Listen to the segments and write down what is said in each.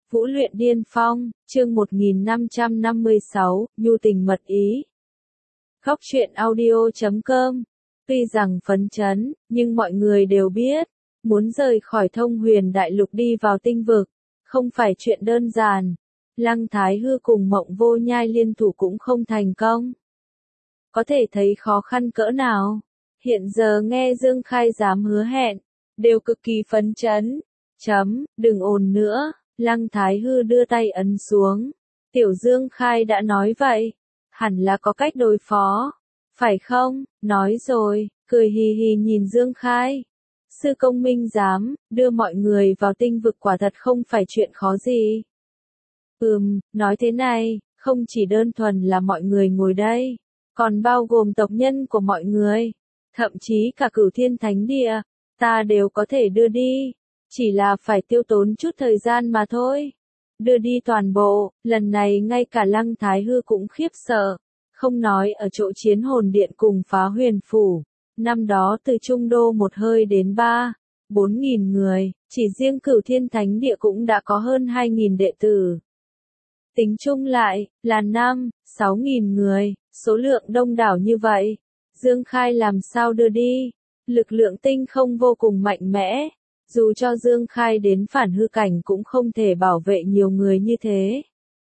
Vũ luyện điên phong, chương 1556, nhu tình mật ý. Góc truyện audio.com. Tuy rằng phấn chấn, nhưng mọi người đều biết, muốn rời khỏi Thông Huyền Đại Lục đi vào tinh vực, không phải chuyện đơn giản. Lăng Thái Hư cùng Mộng Vô Nhai liên thủ cũng không thành công. Có thể thấy khó khăn cỡ nào. Hiện giờ nghe Dương Khai dám hứa hẹn, đều cực kỳ phấn chấn. Đừng ồn nữa. Lăng Thái Hư đưa tay ấn xuống. Tiểu Dương Khai đã nói vậy. Hẳn là có cách đối phó. Phải không? Nói rồi, cười hì hì nhìn Dương Khai. Sư công minh dám, đưa mọi người vào tinh vực quả thật không phải chuyện khó gì. Nói thế này, không chỉ đơn thuần là mọi người ngồi đây, còn bao gồm tộc nhân của mọi người. Thậm chí cả Cửu Thiên Thánh Địa, ta đều có thể đưa đi. Chỉ là phải tiêu tốn chút thời gian mà thôi. Đưa đi toàn bộ, lần này ngay cả Lăng Thái Hư cũng khiếp sợ. Không nói ở chỗ Chiến Hồn Điện cùng Phá Huyền Phủ. Năm đó từ Trung Đô một hơi đến 4.000 người, chỉ riêng Cửu Thiên Thánh Địa cũng đã có hơn 2.000 đệ tử. Tính chung lại, là 6.000 người, số lượng đông đảo như vậy. Dương Khai làm sao đưa đi? Lực lượng tinh không vô cùng mạnh mẽ. Dù cho Dương Khai đến phản hư cảnh cũng không thể bảo vệ nhiều người như thế.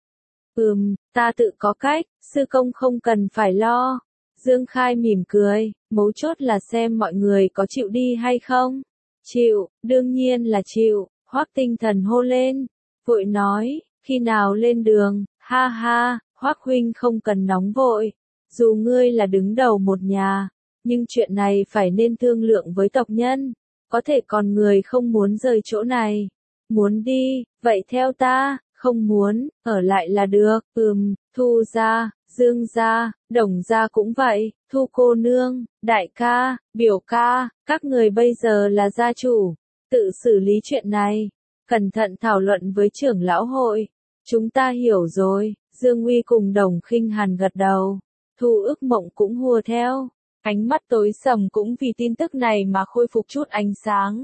Ta tự có cách, sư công không cần phải lo. Dương Khai mỉm cười, mấu chốt là xem mọi người có chịu đi hay không. Chịu, đương nhiên là chịu, Hoắc Tinh Thần hô lên. Vội nói, khi nào lên đường, ha ha, Hoắc huynh không cần nóng vội. Dù ngươi là đứng đầu một nhà, nhưng chuyện này phải nên thương lượng với tộc nhân. Có thể còn người không muốn rời chỗ này. Muốn đi, vậy theo ta, không muốn, ở lại là được. Thu gia, Dương gia, Đồng gia cũng vậy, Thu cô nương, đại ca, biểu ca, các người bây giờ là gia chủ. Tự xử lý chuyện này. Cẩn thận thảo luận với trưởng lão hội. Chúng ta hiểu rồi. Dương Uy cùng Đồng Khinh Hàn gật đầu. Thu Ước Mộng cũng hùa theo. Ánh mắt tối sầm cũng vì tin tức này mà khôi phục chút ánh sáng.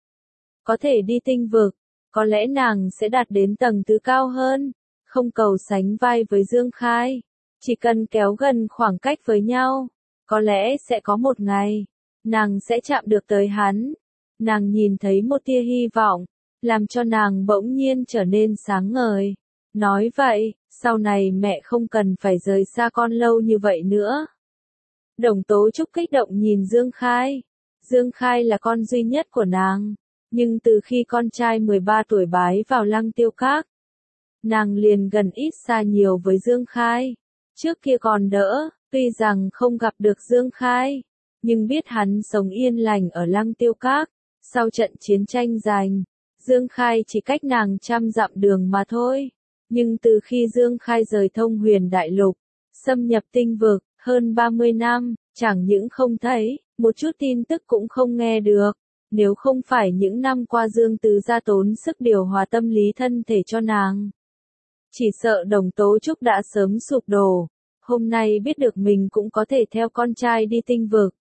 Có thể đi tinh vực, có lẽ nàng sẽ đạt đến tầng thứ cao hơn, không cầu sánh vai với Dương Khai, chỉ cần kéo gần khoảng cách với nhau, có lẽ sẽ có một ngày, nàng sẽ chạm được tới hắn. Nàng nhìn thấy một tia hy vọng, làm cho nàng bỗng nhiên trở nên sáng ngời. Nói vậy, sau này mẹ không cần phải rời xa con lâu như vậy nữa. Đồng Tố Trúc kích động nhìn Dương Khai. Dương Khai là con duy nhất của nàng. Nhưng từ khi con trai 13 tuổi bái vào Lăng Tiêu Các, nàng liền gần ít xa nhiều với Dương Khai. Trước kia còn đỡ, tuy rằng không gặp được Dương Khai, nhưng biết hắn sống yên lành ở Lăng Tiêu Các. Sau trận chiến tranh giành, Dương Khai chỉ cách nàng 100 dặm đường mà thôi. Nhưng từ khi Dương Khai rời Thông Huyền Đại Lục, xâm nhập tinh vực, hơn 30 năm, chẳng những không thấy, một chút tin tức cũng không nghe được. Nếu không phải những năm qua Dương Tứ gia tốn sức điều hòa tâm lý thân thể cho nàng, chỉ sợ Đồng Tố Trúc đã sớm sụp đổ. Hôm nay biết được mình cũng có thể theo con trai đi tinh vực.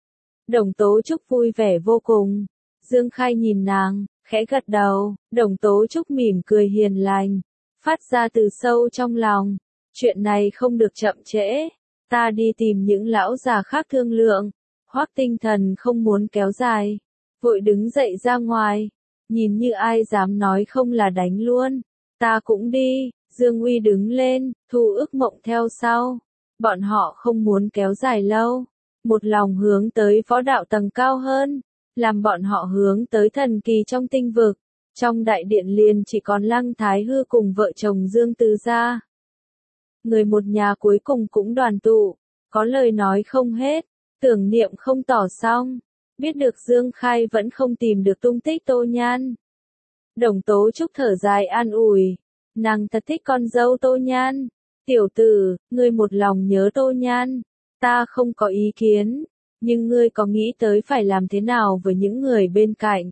Đồng Tố Trúc vui vẻ vô cùng. Dương Khai nhìn nàng, khẽ gật đầu. Đồng Tố Trúc mỉm cười hiền lành, phát ra từ sâu trong lòng. Chuyện này không được chậm trễ. Ta đi tìm những lão già khác thương lượng. Hoắc Tinh Thần không muốn kéo dài, vội đứng dậy ra ngoài. Nhìn như ai dám nói không là đánh luôn. Ta cũng đi. Dương Uy đứng lên, Thu Ước Mộng theo sau. Bọn họ không muốn kéo dài lâu. Một lòng hướng tới võ đạo tầng cao hơn. Làm bọn họ hướng tới thần kỳ trong tinh vực. Trong đại điện liền chỉ còn Lăng Thái Hư cùng vợ chồng Dương Tứ gia. Người một nhà cuối cùng cũng đoàn tụ, có lời nói không hết, tưởng niệm không tỏ xong, biết được Dương Khai vẫn không tìm được tung tích Tô Nhan. Đồng Tố Trúc thở dài an ủi, nàng thật thích con dâu Tô Nhan. Tiểu tử, ngươi một lòng nhớ Tô Nhan, ta không có ý kiến, nhưng ngươi có nghĩ tới phải làm thế nào với những người bên cạnh?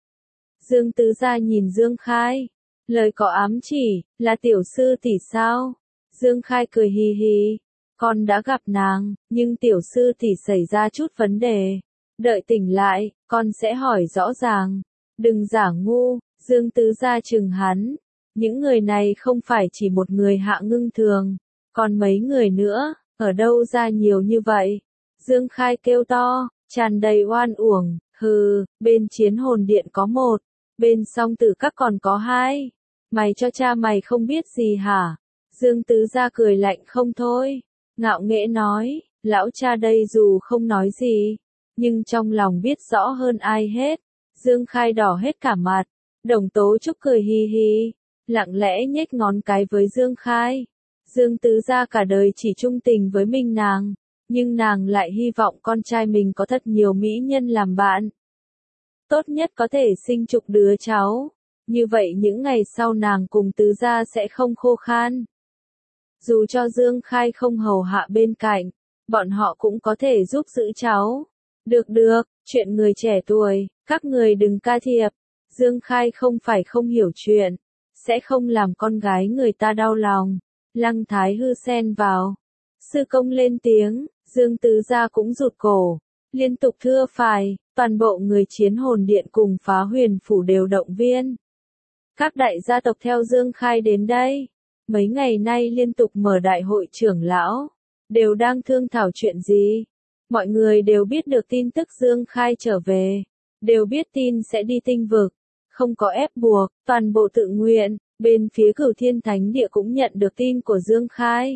Dương Tứ gia nhìn Dương Khai, lời có ám chỉ, là tiểu sư tỷ sao? Dương Khai cười hì hì, con đã gặp nàng, nhưng tiểu sư tỷ xảy ra chút vấn đề. Đợi tỉnh lại, con sẽ hỏi rõ ràng. Đừng giả ngu. Dương Tứ gia chừng hắn. Những người này không phải chỉ một người Hạ Ngưng Thường, còn mấy người nữa, ở đâu ra nhiều như vậy? Dương Khai kêu to, tràn đầy oan uổng, hừ, bên Chiến Hồn Điện có một, bên Song Tử Các còn có hai. Mày cho cha mày không biết gì hả? Dương Tứ Gia cười lạnh không thôi, ngạo nghễ nói, lão cha đây dù không nói gì, nhưng trong lòng biết rõ hơn ai hết. Dương Khai đỏ hết cả mặt, Đồng Tố Trúc cười hì hì, lặng lẽ nhếch ngón cái với Dương Khai. Dương Tứ Gia cả đời chỉ trung tình với mình nàng, nhưng nàng lại hy vọng con trai mình có thật nhiều mỹ nhân làm bạn. Tốt nhất có thể sinh chục đứa cháu, như vậy những ngày sau nàng cùng Tứ Gia sẽ không khô khan. Dù cho Dương Khai không hầu hạ bên cạnh, bọn họ cũng có thể giúp giữ cháu. Được được, chuyện người trẻ tuổi, các người đừng ca thiệp. Dương Khai không phải không hiểu chuyện, sẽ không làm con gái người ta đau lòng. Lăng Thái Hư xen vào. Sư công lên tiếng, Dương Tứ Gia cũng rụt cổ, liên tục thưa phải, toàn bộ người Chiến Hồn Điện cùng Phá Huyền Phủ đều động viên. Các đại gia tộc theo Dương Khai đến đây, mấy ngày nay liên tục mở đại hội trưởng lão, đều đang thương thảo chuyện gì. Mọi người đều biết được tin tức Dương Khai trở về, đều biết tin sẽ đi Tinh Vực, không có ép buộc, toàn bộ tự nguyện. Bên phía Cửu Thiên Thánh Địa cũng nhận được tin của Dương Khai.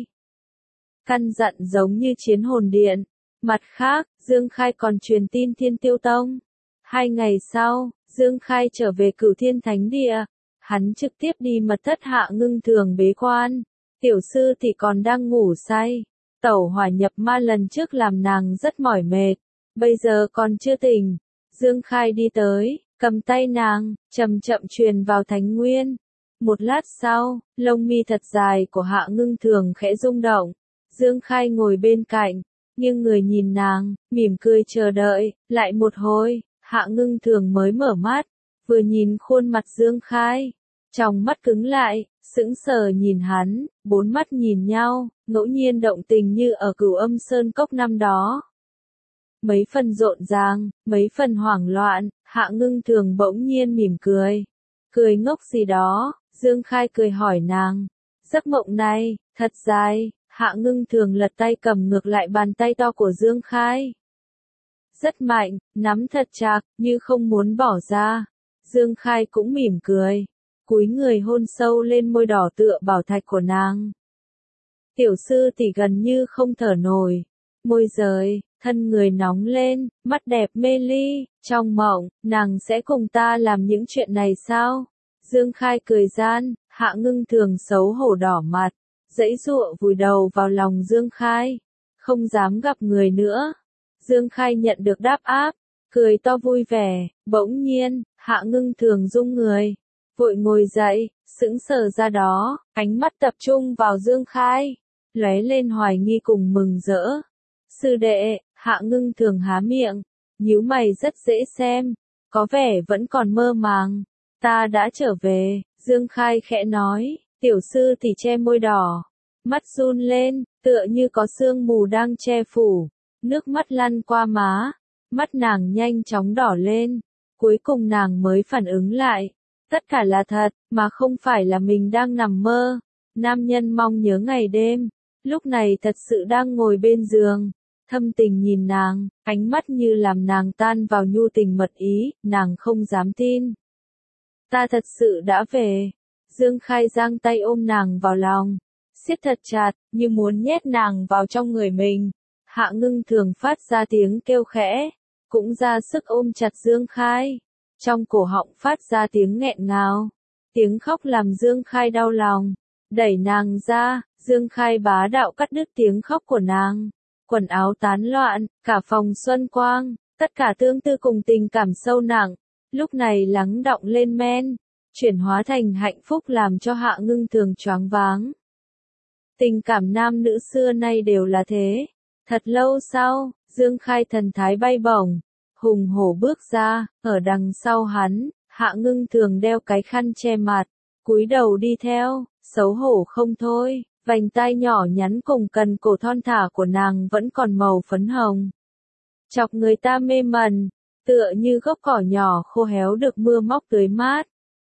Căn dặn giống như Chiến Hồn Điện. Mặt khác, Dương Khai còn truyền tin Thiên Tiêu Tông. 2 ngày sau, Dương Khai trở về Cửu Thiên Thánh Địa. Hắn trực tiếp đi mật thất Hạ Ngưng Thường bế quan. Tiểu sư thì còn đang ngủ say. Tẩu hỏa nhập ma lần trước làm nàng rất mỏi mệt. Bây giờ còn chưa tỉnh. Dương Khai đi tới, cầm tay nàng, chậm chậm truyền vào Thánh Nguyên. Một lát sau, lông mi thật dài của Hạ Ngưng Thường khẽ rung động. Dương Khai ngồi bên cạnh, nhưng người nhìn nàng, mỉm cười chờ đợi. Lại một hồi, Hạ Ngưng Thường mới mở mắt, vừa nhìn khuôn mặt Dương Khai, trong mắt cứng lại, sững sờ nhìn hắn, 4 mắt nhìn nhau, ngẫu nhiên động tình như ở Cửu Âm Sơn Cốc năm đó. Mấy phần rộn ràng, mấy phần hoảng loạn, Hạ Ngưng Thường bỗng nhiên mỉm cười. Cười ngốc gì đó, Dương Khai cười hỏi nàng. Giấc mộng này, thật dài. Hạ Ngưng Thường lật tay cầm ngược lại bàn tay to của Dương Khai. Rất mạnh, nắm thật chặt, như không muốn bỏ ra. Dương Khai cũng mỉm cười, cúi người hôn sâu lên môi đỏ tựa bảo thạch của nàng. Tiểu sư thì gần như không thở nổi, môi rời, thân người nóng lên, mắt đẹp mê ly. Trong mộng, nàng sẽ cùng ta làm những chuyện này sao? Dương Khai cười gian, Hạ Ngưng Thường xấu hổ đỏ mặt, giãy giụa vùi đầu vào lòng Dương Khai, không dám gặp người nữa. Dương Khai nhận được đáp áp, cười to vui vẻ. Bỗng nhiên, Hạ Ngưng Thường rung người, vội ngồi dậy, sững sờ ra đó, ánh mắt tập trung vào Dương Khai, lóe lên hoài nghi cùng mừng rỡ. Sư đệ, Hạ Ngưng Thường há miệng, nhíu mày rất dễ xem, có vẻ vẫn còn mơ màng. Ta đã trở về, Dương Khai khẽ nói. Tiểu sư thì che môi đỏ, mắt run lên, tựa như có sương mù đang che phủ, nước mắt lăn qua má, mắt nàng nhanh chóng đỏ lên, cuối cùng nàng mới phản ứng lại, tất cả là thật, mà không phải là mình đang nằm mơ. Nam nhân mong nhớ ngày đêm, lúc này thật sự đang ngồi bên giường, thâm tình nhìn nàng, ánh mắt như làm nàng tan vào nhu tình mật ý, nàng không dám tin. Ta thật sự đã về. Dương Khai giang tay ôm nàng vào lòng, siết thật chặt, như muốn nhét nàng vào trong người mình. Hạ Ngưng Thường phát ra tiếng kêu khẽ, cũng ra sức ôm chặt Dương Khai. Trong cổ họng phát ra tiếng nghẹn ngào, tiếng khóc làm Dương Khai đau lòng. Đẩy nàng ra, Dương Khai bá đạo cắt đứt tiếng khóc của nàng. Quần áo tán loạn, cả phòng xuân quang, tất cả tương tư cùng tình cảm sâu nặng, lúc này lắng đọng lên men, chuyển hóa thành hạnh phúc làm cho Hạ Ngưng Thường choáng váng. Tình cảm nam nữ xưa nay đều là thế. Thật lâu sau, Dương Khai thần thái bay bổng, hùng hổ bước ra, ở đằng sau hắn, Hạ Ngưng Thường đeo cái khăn che mặt, cúi đầu đi theo, xấu hổ không thôi, vành tai nhỏ nhắn cùng cần cổ thon thả của nàng vẫn còn màu phấn hồng. Chọc người ta mê mẩn, tựa như gốc cỏ nhỏ khô héo được mưa móc tưới mát.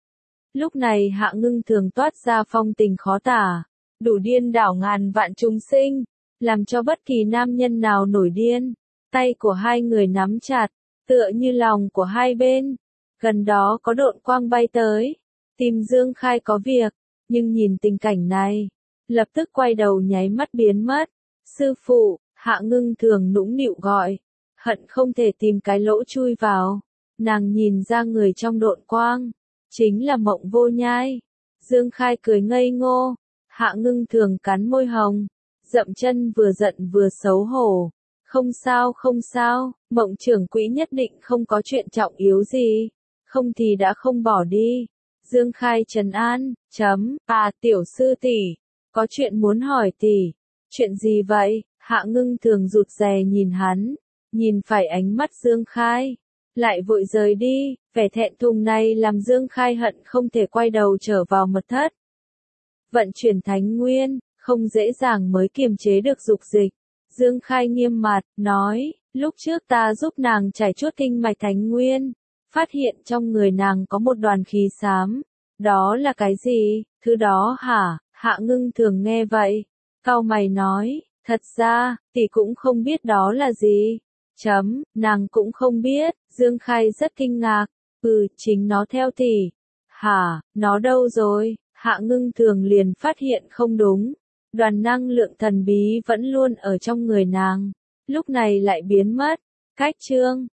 Lúc này Hạ Ngưng Thường toát ra phong tình khó tả, đủ điên đảo ngàn vạn chúng sinh, làm cho bất kỳ nam nhân nào nổi điên. Tay của hai người nắm chặt, tựa như lòng của hai bên. Gần đó có độn quang bay tới, tìm Dương Khai có việc, nhưng nhìn tình cảnh này, lập tức quay đầu nháy mắt biến mất. Sư phụ, Hạ Ngưng Thường nũng nịu gọi, hận không thể tìm cái lỗ chui vào. Nàng nhìn ra người trong độn quang, chính là Mộng Vô Nhai. Dương Khai cười ngây ngô, Hạ Ngưng Thường cắn môi hồng, dậm chân vừa giận vừa xấu hổ. Không sao, Mộng trưởng quỹ nhất định không có chuyện trọng yếu gì, không thì đã không bỏ đi. Dương Khai trấn an, tiểu sư tỷ, có chuyện muốn hỏi tỷ. Chuyện gì vậy? Hạ Ngưng Thường rụt rè nhìn hắn, nhìn phải ánh mắt Dương Khai, lại vội rời đi, vẻ thẹn thùng này làm Dương Khai hận không thể quay đầu trở vào mật thất. Vận chuyển thánh nguyên, không dễ dàng mới kiềm chế được dục dịch. Dương Khai nghiêm mặt, nói, lúc trước ta giúp nàng trải chuốt kinh mạch thánh nguyên, phát hiện trong người nàng có một đoàn khí xám. Đó là cái gì? Thứ đó hả? Hạ Ngưng Thường nghe vậy, cau mày nói, thật ra, tỷ cũng không biết đó là gì. Nàng cũng không biết. Dương Khai rất kinh ngạc, chính nó theo tỷ. Hả, nó đâu rồi? Hạ Ngưng Thường liền phát hiện không đúng. Đoàn năng lượng thần bí vẫn luôn ở trong người nàng, lúc này lại biến mất. Cách chương